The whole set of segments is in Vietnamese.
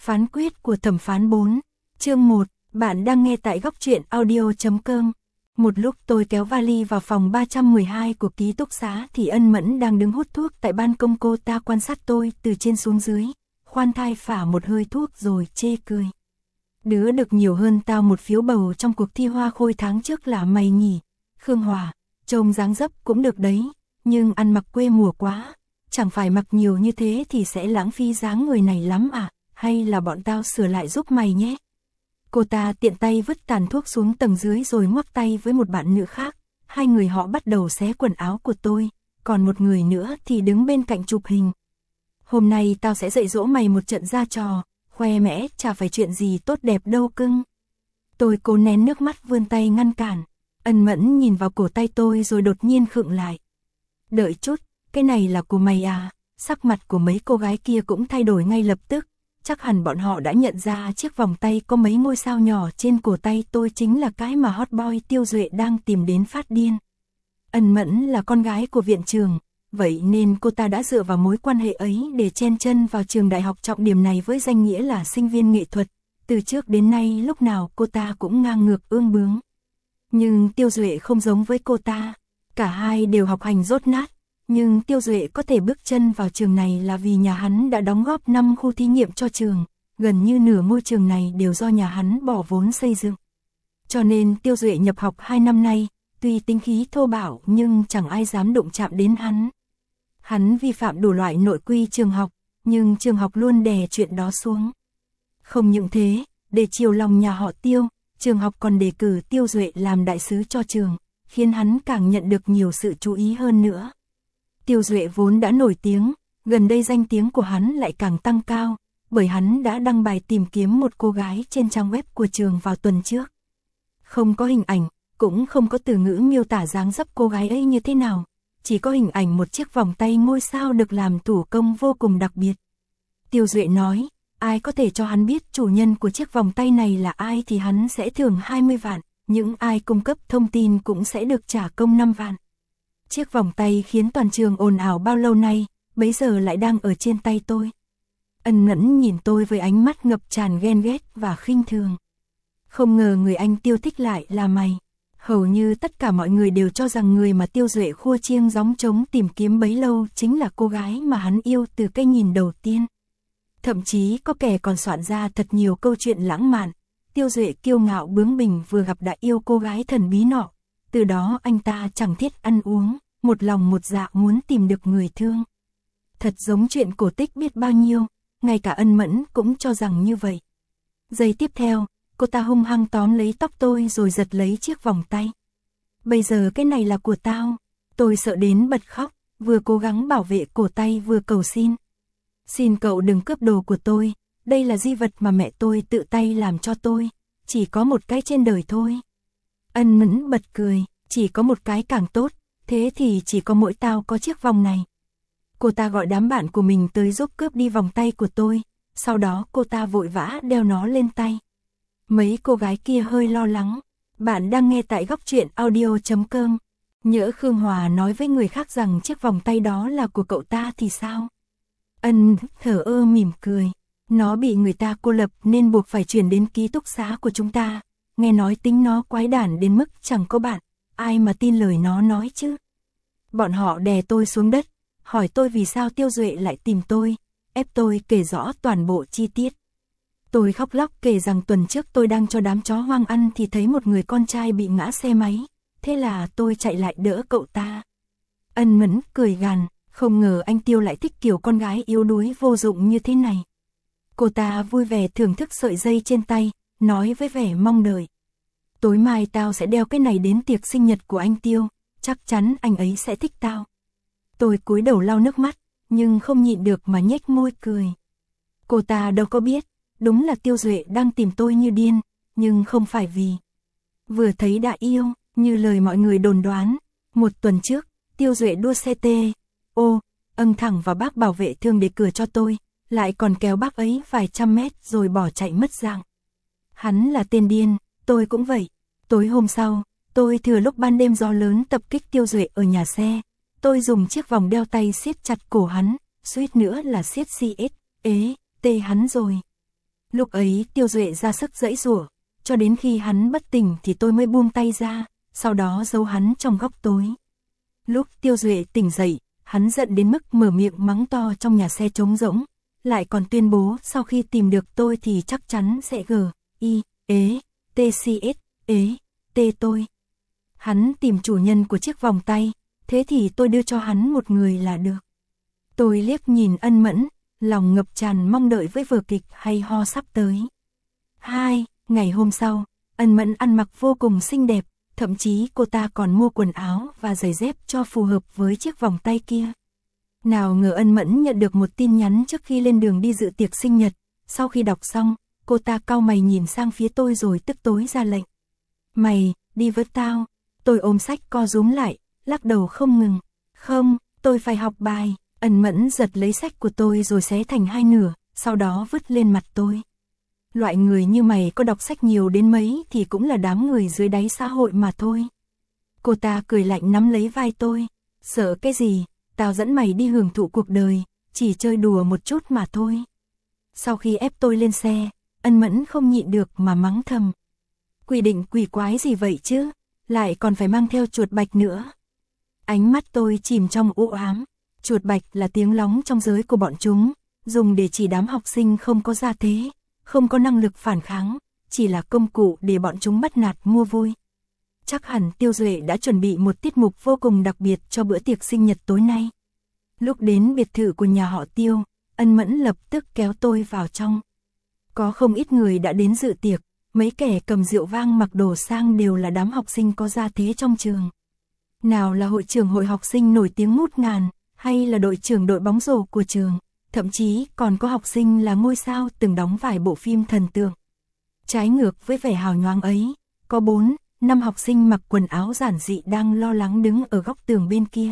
Phán quyết của thẩm phán 4, chương 1, bạn đang nghe tại góc truyện audio.com. Một lúc tôi kéo vali vào phòng 312 của ký túc xá thì Ân Mẫn đang đứng hút thuốc tại ban công, cô ta quan sát tôi từ trên xuống dưới, khoan thai phả một hơi thuốc rồi chê cười. Đứa được nhiều hơn tao một phiếu bầu trong cuộc thi hoa khôi tháng trước là mày nhỉ, Khương Hòa, trông dáng dấp cũng được đấy, nhưng ăn mặc quê mùa quá, chẳng phải mặc nhiều như thế thì sẽ lãng phí dáng người này lắm à, hay là bọn tao sửa lại giúp mày nhé. Cô ta tiện tay vứt tàn thuốc xuống tầng dưới rồi ngoắc tay với một bạn nữ khác, hai người họ bắt đầu xé quần áo của tôi, còn một người nữa thì đứng bên cạnh chụp hình. Hôm nay tao sẽ dạy dỗ mày một trận ra trò, khoe mẽ chả phải chuyện gì tốt đẹp đâu cưng. Tôi cố nén nước mắt vươn tay ngăn cản, Ân Mẫn nhìn vào cổ tay tôi rồi đột nhiên khựng lại. Đợi chút, cái này là của mày à? Sắc mặt của mấy cô gái kia cũng thay đổi ngay lập tức. Chắc hẳn bọn họ đã nhận ra chiếc vòng tay có mấy ngôi sao nhỏ trên cổ tay tôi chính là cái mà hot boy Tiêu Duệ đang tìm đến phát điên. Ân Mẫn là con gái của viện trường, vậy nên cô ta đã dựa vào mối quan hệ ấy để chen chân vào trường đại học trọng điểm này với danh nghĩa là sinh viên nghệ thuật. Từ trước đến nay lúc nào cô ta cũng ngang ngược ương bướng. Nhưng Tiêu Duệ không giống với cô ta, cả hai đều học hành dốt nát. Nhưng Tiêu Duệ có thể bước chân vào trường này là vì nhà hắn đã đóng góp 5 khu thí nghiệm cho trường, gần như nửa môi trường này đều do nhà hắn bỏ vốn xây dựng. Cho nên Tiêu Duệ nhập học 2 năm nay, tuy tính khí thô bạo nhưng chẳng ai dám đụng chạm đến hắn. Hắn vi phạm đủ loại nội quy trường học, nhưng trường học luôn đè chuyện đó xuống. Không những thế, để chiều lòng nhà họ Tiêu, trường học còn đề cử Tiêu Duệ làm đại sứ cho trường, khiến hắn càng nhận được nhiều sự chú ý hơn nữa. Tiêu Duệ vốn đã nổi tiếng, gần đây danh tiếng của hắn lại càng tăng cao, bởi hắn đã đăng bài tìm kiếm một cô gái trên trang web của trường vào tuần trước. Không có hình ảnh, cũng không có từ ngữ miêu tả dáng dấp cô gái ấy như thế nào, chỉ có hình ảnh một chiếc vòng tay ngôi sao được làm thủ công vô cùng đặc biệt. Tiêu Duệ nói, ai có thể cho hắn biết chủ nhân của chiếc vòng tay này là ai thì hắn sẽ thưởng 20 vạn, những ai cung cấp thông tin cũng sẽ được trả công 5 vạn. Chiếc vòng tay khiến toàn trường ồn ào bao lâu nay, bấy giờ lại đang ở trên tay tôi. Ân Mẫn nhìn tôi với ánh mắt ngập tràn ghen ghét và khinh thường. Không ngờ người anh Tiêu thích lại là mày. Hầu như tất cả mọi người đều cho rằng người mà Tiêu Duệ khua chiêng gióng trống tìm kiếm bấy lâu chính là cô gái mà hắn yêu từ cái nhìn đầu tiên. Thậm chí có kẻ còn soạn ra thật nhiều câu chuyện lãng mạn. Tiêu Duệ kiêu ngạo bướng bỉnh vừa gặp đã yêu cô gái thần bí nọ. Từ đó anh ta chẳng thiết ăn uống, một lòng một dạ muốn tìm được người thương. Thật giống chuyện cổ tích biết bao nhiêu, ngay cả Ân Mẫn cũng cho rằng như vậy. Giây tiếp theo, cô ta hung hăng tóm lấy tóc tôi rồi giật lấy chiếc vòng tay. Bây giờ cái này là của tao. Tôi sợ đến bật khóc, vừa cố gắng bảo vệ cổ tay vừa cầu xin. Xin cậu đừng cướp đồ của tôi, đây là di vật mà mẹ tôi tự tay làm cho tôi, chỉ có một cái trên đời thôi. Ân Mẫn bật cười, chỉ có một cái càng tốt, thế thì chỉ có mỗi tao có chiếc vòng này. Cô ta gọi đám bạn của mình tới giúp cướp đi vòng tay của tôi, sau đó cô ta vội vã đeo nó lên tay. Mấy cô gái kia hơi lo lắng, bạn đang nghe tại góc truyện audio.com. Nhỡ Khương Hòa nói với người khác rằng chiếc vòng tay đó là của cậu ta thì sao? Ân thở ơ mỉm cười, nó bị người ta cô lập nên buộc phải chuyển đến ký túc xá của chúng ta. Nghe nói tính nó quái đản đến mức chẳng có bạn, ai mà tin lời nó nói chứ. Bọn họ đè tôi xuống đất, hỏi tôi vì sao Tiêu Duệ lại tìm tôi, ép tôi kể rõ toàn bộ chi tiết. Tôi khóc lóc kể rằng tuần trước tôi đang cho đám chó hoang ăn thì thấy một người con trai bị ngã xe máy, thế là tôi chạy lại đỡ cậu ta. Ân Mẫn cười gằn, không ngờ anh Tiêu lại thích kiểu con gái yếu đuối vô dụng như thế này. Cô ta vui vẻ thưởng thức sợi dây trên tay, nói với vẻ mong đợi. Tối mai tao sẽ đeo cái này đến tiệc sinh nhật của anh Tiêu, chắc chắn anh ấy sẽ thích tao. Tôi cúi đầu lau nước mắt, nhưng không nhịn được mà nhếch môi cười. Cô ta đâu có biết, đúng là Tiêu Duệ đang tìm tôi như điên, nhưng không phải vì vừa thấy đã yêu, như lời mọi người đồn đoán. Một tuần trước, Tiêu Duệ đua xe âng thẳng vào bác bảo vệ thương đề cửa cho tôi, lại còn kéo bác ấy vài trăm mét rồi bỏ chạy mất dạng. Hắn là tên điên, tôi cũng vậy. Tối hôm sau, tôi thừa lúc ban đêm gió lớn tập kích Tiêu Duệ ở nhà xe. Tôi dùng chiếc vòng đeo tay siết chặt cổ hắn, suýt nữa là siết CST hắn rồi. Lúc ấy Tiêu Duệ ra sức giãy giụa, cho đến khi hắn bất tỉnh thì tôi mới buông tay ra, sau đó giấu hắn trong góc tối. Lúc Tiêu Duệ tỉnh dậy, hắn giận đến mức mở miệng mắng to trong nhà xe trống rỗng, lại còn tuyên bố sau khi tìm được tôi thì chắc chắn sẽ tê tôi. Hắn tìm chủ nhân của chiếc vòng tay, thế thì tôi đưa cho hắn một người là được. Tôi liếc nhìn Ân Mẫn, lòng ngập tràn mong đợi với vở kịch hay ho sắp tới. Ngày hôm sau, Ân Mẫn ăn mặc vô cùng xinh đẹp, thậm chí cô ta còn mua quần áo và giày dép cho phù hợp với chiếc vòng tay kia. Nào ngờ Ân Mẫn nhận được một tin nhắn trước khi lên đường đi dự tiệc sinh nhật, sau khi đọc xong, cô ta cau mày nhìn sang phía tôi rồi tức tối ra lệnh. Mày, đi với tao. Tôi ôm sách co rúm lại, lắc đầu không ngừng. Không, tôi phải học bài. Ân Mẫn giật lấy sách của tôi rồi xé thành hai nửa, sau đó vứt lên mặt tôi. Loại người như mày có đọc sách nhiều đến mấy thì cũng là đám người dưới đáy xã hội mà thôi. Cô ta cười lạnh nắm lấy vai tôi. Sợ cái gì, tao dẫn mày đi hưởng thụ cuộc đời, chỉ chơi đùa một chút mà thôi. Sau khi ép tôi lên xe, Ân Mẫn không nhịn được mà mắng thầm. Quy định quỷ quái gì vậy chứ, lại còn phải mang theo chuột bạch nữa. Ánh mắt tôi chìm trong u ám. Chuột bạch là tiếng lóng trong giới của bọn chúng, dùng để chỉ đám học sinh không có gia thế, không có năng lực phản kháng, chỉ là công cụ để bọn chúng bắt nạt mua vui. Chắc hẳn Tiêu Duệ đã chuẩn bị một tiết mục vô cùng đặc biệt cho bữa tiệc sinh nhật tối nay. Lúc đến biệt thự của nhà họ Tiêu, Ân Mẫn lập tức kéo tôi vào trong. Có không ít người đã đến dự tiệc, mấy kẻ cầm rượu vang mặc đồ sang đều là đám học sinh có gia thế trong trường. Nào là hội trưởng hội học sinh nổi tiếng ngút ngàn, hay là đội trưởng đội bóng rổ của trường, thậm chí còn có học sinh là ngôi sao từng đóng vài bộ phim thần tượng. Trái ngược với vẻ hào nhoáng ấy, có 4-5 học sinh mặc quần áo giản dị đang lo lắng đứng ở góc tường bên kia.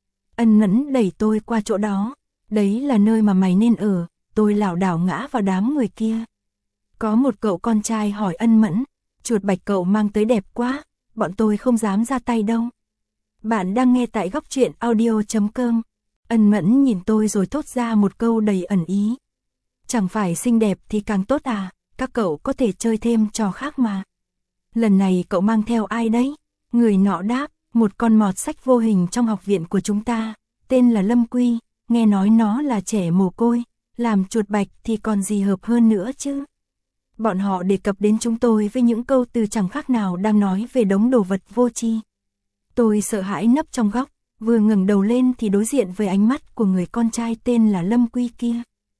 Ân Mẫn đẩy tôi qua chỗ đó, đấy là nơi mà mày nên ở. Tôi lảo đảo ngã vào đám người kia. Có một cậu con trai hỏi Ân Mẫn, chuột bạch cậu mang tới đẹp quá, bọn tôi không dám ra tay đâu. Bạn đang nghe tại góc truyện audio.com. Ân Mẫn nhìn tôi rồi thốt ra một câu đầy ẩn ý. Chẳng phải xinh đẹp thì càng tốt à, các cậu có thể chơi thêm trò khác mà. Lần này cậu mang theo ai đấy? Người nọ đáp, một con mọt sách vô hình trong học viện của chúng ta, tên là Lâm Quy, nghe nói nó là trẻ mồ côi, làm chuột bạch thì còn gì hợp hơn nữa chứ. Bọn họ đề cập đến chúng tôi với những câu từ chẳng khác nào đang nói về đống đồ vật vô tri. Tôi sợ hãi nấp trong góc, vừa ngẩng đầu lên thì đối diện với ánh mắt của người con trai tên là Lâm Quy kia.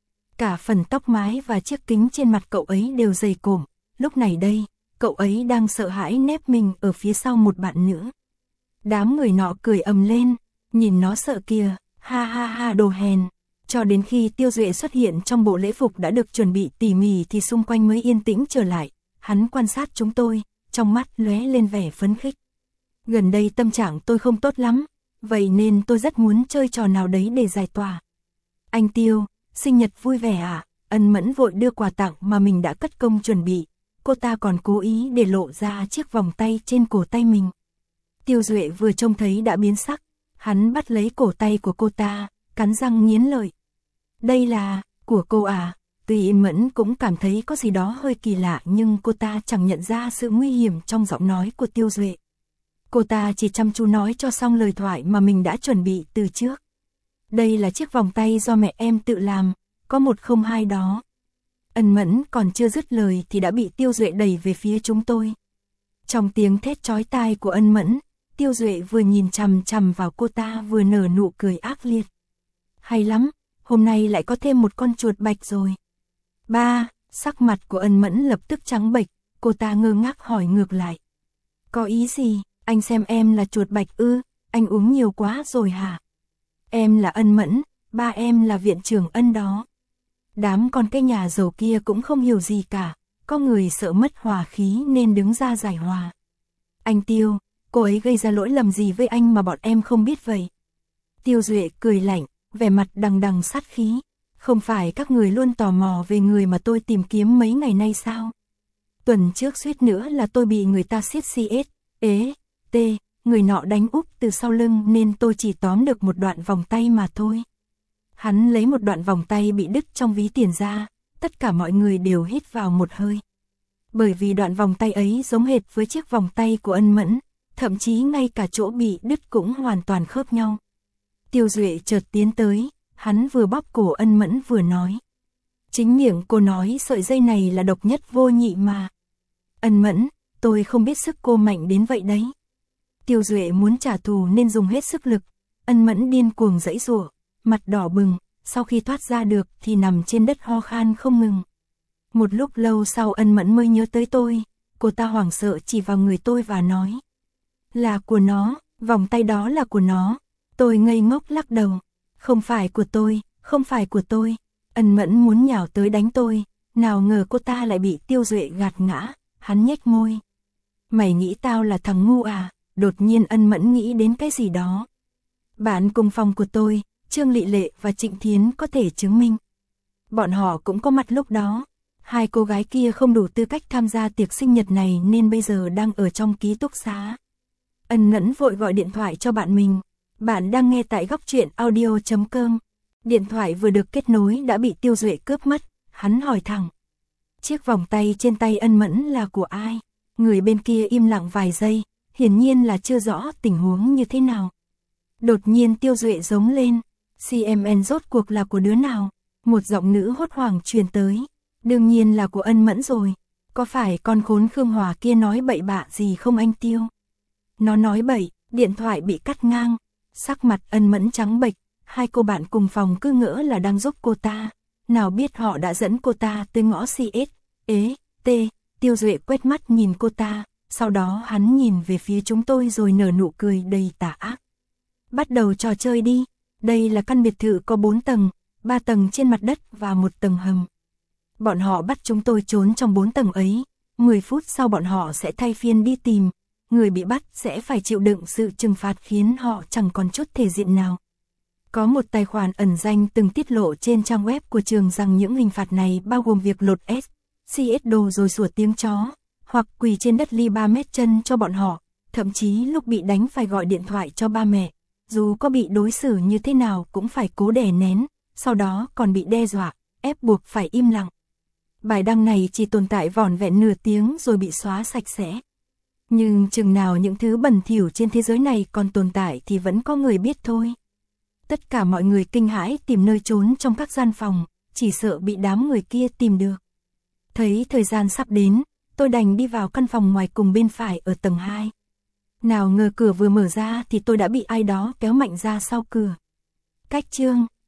Cả phần tóc mái và chiếc kính trên mặt cậu ấy đều dày cộm, lúc này đây, cậu ấy đang sợ hãi nép mình ở phía sau một bạn nữa. Đám người nọ cười ầm lên, nhìn nó sợ kìa, ha ha ha đồ hèn. Cho đến khi Tiêu Duệ xuất hiện trong bộ lễ phục đã được chuẩn bị tỉ mỉ thì xung quanh mới yên tĩnh trở lại. Hắn quan sát chúng tôi, trong mắt lóe lên vẻ phấn khích. Gần đây tâm trạng tôi không tốt lắm, vậy nên tôi rất muốn chơi trò nào đấy để giải tỏa. Anh Tiêu, sinh nhật vui vẻ à? Ân Mẫn vội đưa quà tặng mà mình đã cất công chuẩn bị. Cô ta còn cố ý để lộ ra chiếc vòng tay trên cổ tay mình. Tiêu Duệ vừa trông thấy đã biến sắc, hắn bắt lấy cổ tay của cô ta, cắn răng nghiến lợi. Đây là của cô à? Tuy Ân Mẫn cũng cảm thấy có gì đó hơi kỳ lạ nhưng cô ta chẳng nhận ra sự nguy hiểm trong giọng nói của Tiêu Duệ. Cô ta chỉ chăm chú nói cho xong lời thoại mà mình đã chuẩn bị từ trước. Đây là chiếc vòng tay do mẹ em tự làm, có 102 đó. Ân Mẫn còn chưa dứt lời thì đã bị Tiêu Duệ đẩy về phía chúng tôi. Trong tiếng thét chói tai của Ân Mẫn, Tiêu Duệ vừa nhìn chằm chằm vào cô ta vừa nở nụ cười ác liệt. Hay lắm, hôm nay lại có thêm một con chuột bạch rồi. Ba, sắc mặt của Ân Mẫn lập tức trắng bệch, cô ta ngơ ngác hỏi ngược lại. Có ý gì, anh xem em là chuột bạch ư, anh uống nhiều quá rồi hả? Em là Ân Mẫn, ba em là viện trưởng Ân đó. Đám con cái nhà giàu kia cũng không hiểu gì cả, có người sợ mất hòa khí nên đứng ra giải hòa. Anh Tiêu, cô ấy gây ra lỗi lầm gì với anh mà bọn em không biết vậy? Tiêu Duệ cười lạnh, vẻ mặt đằng đằng sát khí. Không phải các người luôn tò mò về người mà tôi tìm kiếm mấy ngày nay sao? Tuần trước suýt nữa là tôi bị người ta siết người nọ đánh úp từ sau lưng nên tôi chỉ tóm được một đoạn vòng tay mà thôi. Hắn lấy một đoạn vòng tay bị đứt trong ví tiền ra, tất cả mọi người đều hít vào một hơi. Bởi vì đoạn vòng tay ấy giống hệt với chiếc vòng tay của Ân Mẫn, thậm chí ngay cả chỗ bị đứt cũng hoàn toàn khớp nhau. Tiêu Duệ chợt tiến tới, hắn vừa bóp cổ Ân Mẫn vừa nói. Chính miệng cô nói sợi dây này là độc nhất vô nhị mà. Ân Mẫn, tôi không biết sức cô mạnh đến vậy đấy. Tiêu Duệ muốn trả thù nên dùng hết sức lực, Ân Mẫn điên cuồng giãy giụa, mặt đỏ bừng, sau khi thoát ra được thì nằm trên đất ho khan không ngừng. Một lúc lâu sau Ân Mẫn mới nhớ tới tôi, cô ta hoảng sợ chỉ vào người tôi và nói. Là của nó, vòng tay đó là của nó. Tôi ngây ngốc lắc đầu. Không phải của tôi, không phải của tôi. Ân Mẫn muốn nhào tới đánh tôi, nào ngờ cô ta lại bị Tiêu Duệ gạt ngã, hắn nhếch môi. Mày nghĩ tao là thằng ngu à? Đột nhiên Ân Mẫn nghĩ đến cái gì đó. Bạn cùng phòng của tôi, Trương Lị Lệ và Trịnh Thiến có thể chứng minh. Bọn họ cũng có mặt lúc đó. Hai cô gái kia không đủ tư cách tham gia tiệc sinh nhật này nên bây giờ đang ở trong ký túc xá. Ân Mẫn vội gọi điện thoại cho bạn mình. Bạn đang nghe tại góc truyện audio.com. Điện thoại vừa được kết nối đã bị Tiêu Duệ cướp mất, hắn hỏi thẳng. Chiếc vòng tay trên tay Ân Mẫn là của ai? Người bên kia im lặng vài giây, hiển nhiên là chưa rõ tình huống như thế nào. Đột nhiên Tiêu Duệ giống lên. CMN rốt cuộc là của đứa nào? Một giọng nữ hốt hoảng truyền tới. Đương nhiên là của Ân Mẫn rồi. Có phải con khốn Khương Hòa kia nói bậy bạ gì không anh Tiêu? Nó nói bậy, điện thoại bị cắt ngang. Sắc mặt Ân Mẫn trắng bệch, hai cô bạn cùng phòng cứ ngỡ là đang giúp cô ta. Nào biết họ đã dẫn cô ta tới ngõ CS. Tiêu Duệ quét mắt nhìn cô ta, sau đó hắn nhìn về phía chúng tôi rồi nở nụ cười đầy tà ác. Bắt đầu trò chơi đi, đây là căn biệt thự có 4 tầng, 3 tầng trên mặt đất và 1 tầng hầm. Bọn họ bắt chúng tôi trốn trong 4 tầng ấy, 10 phút sau bọn họ sẽ thay phiên đi tìm, người bị bắt sẽ phải chịu đựng sự trừng phạt khiến họ chẳng còn chút thể diện nào. Có một tài khoản ẩn danh từng tiết lộ trên trang web của trường rằng những hình phạt này bao gồm việc lột CS đồ rồi sủa tiếng chó, hoặc quỳ trên đất ly 3 mét chân cho bọn họ, thậm chí lúc bị đánh phải gọi điện thoại cho ba mẹ, dù có bị đối xử như thế nào cũng phải cố đè nén, sau đó còn bị đe dọa, ép buộc phải im lặng. Bài đăng này chỉ tồn tại vỏn vẹn nửa tiếng rồi bị xóa sạch sẽ. Nhưng chừng nào những thứ bẩn thỉu trên thế giới này còn tồn tại thì vẫn có người biết thôi. Tất cả mọi người kinh hãi tìm nơi trốn trong các gian phòng, chỉ sợ bị đám người kia tìm được. Thấy thời gian sắp đến, tôi đành đi vào căn phòng ngoài cùng bên phải ở tầng 2. Nào ngờ cửa vừa mở ra thì tôi đã bị ai đó kéo mạnh ra sau cửa. Cách chương